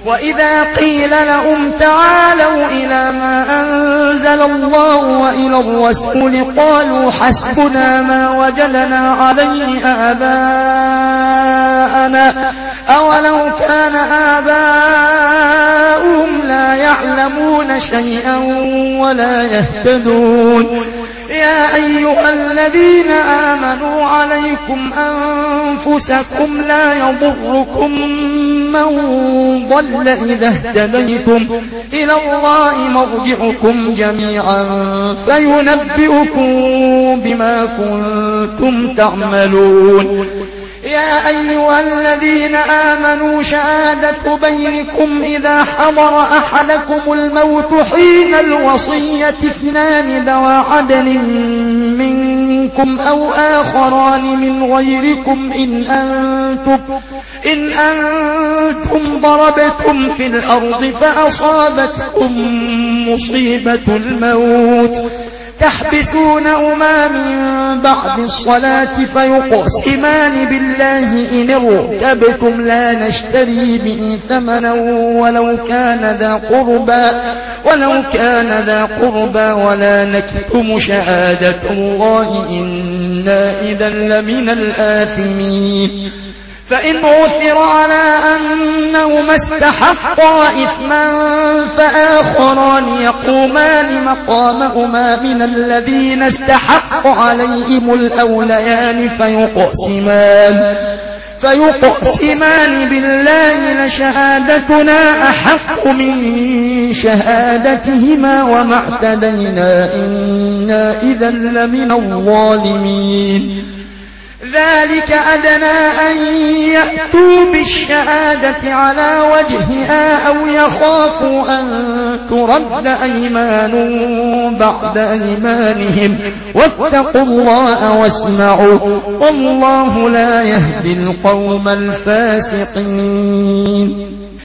وإذا قيل لهم تعالوا إلى ما أنزل الله وإلى الرسول قالوا حسبنا ما وجدنا عليه آباءنا أولو كان آباؤهم لا يعلمون شيئا ولا يهتدون يا أيها الذين آمنوا عليكم أنفسكم لا يضركم من ضل إذا اهتديتم إلى الله مرجعكم جميعا فينبئكم بما كنتم تعملون يا أيها الذين آمنوا شهادة بينكم إذا حضر أحدكم الموت حين الوصية اثنان ذوى عدل منكم أو آخران من غيركم إن أنتم ضربتم في الأرض فأصابتكم مصيبة الموت تحبسونهما من بعد الصلاة فيقسمان بالله إن ارتبتم لا نشتري به ثمنا ولو كان ذا قربى ولا نكتم شهادة الله إنا إذا لمن الآثمين فإن عثر على أنهما استحقا إثما فآخران يقومان مقامهما من الذين استحق عليهم الأوليان فيقسمان بالله لشهادتنا أحق من شهادتهما وما اعتدينا إنا إذا لمن الظالمين ذلك أدنى أن يأتوا بالشهادة على وجهها أو يخافوا أن ترد أيمان بعد أيمانهم واتقوا الله واسمعوا والله لا يهدي القوم الفاسقين.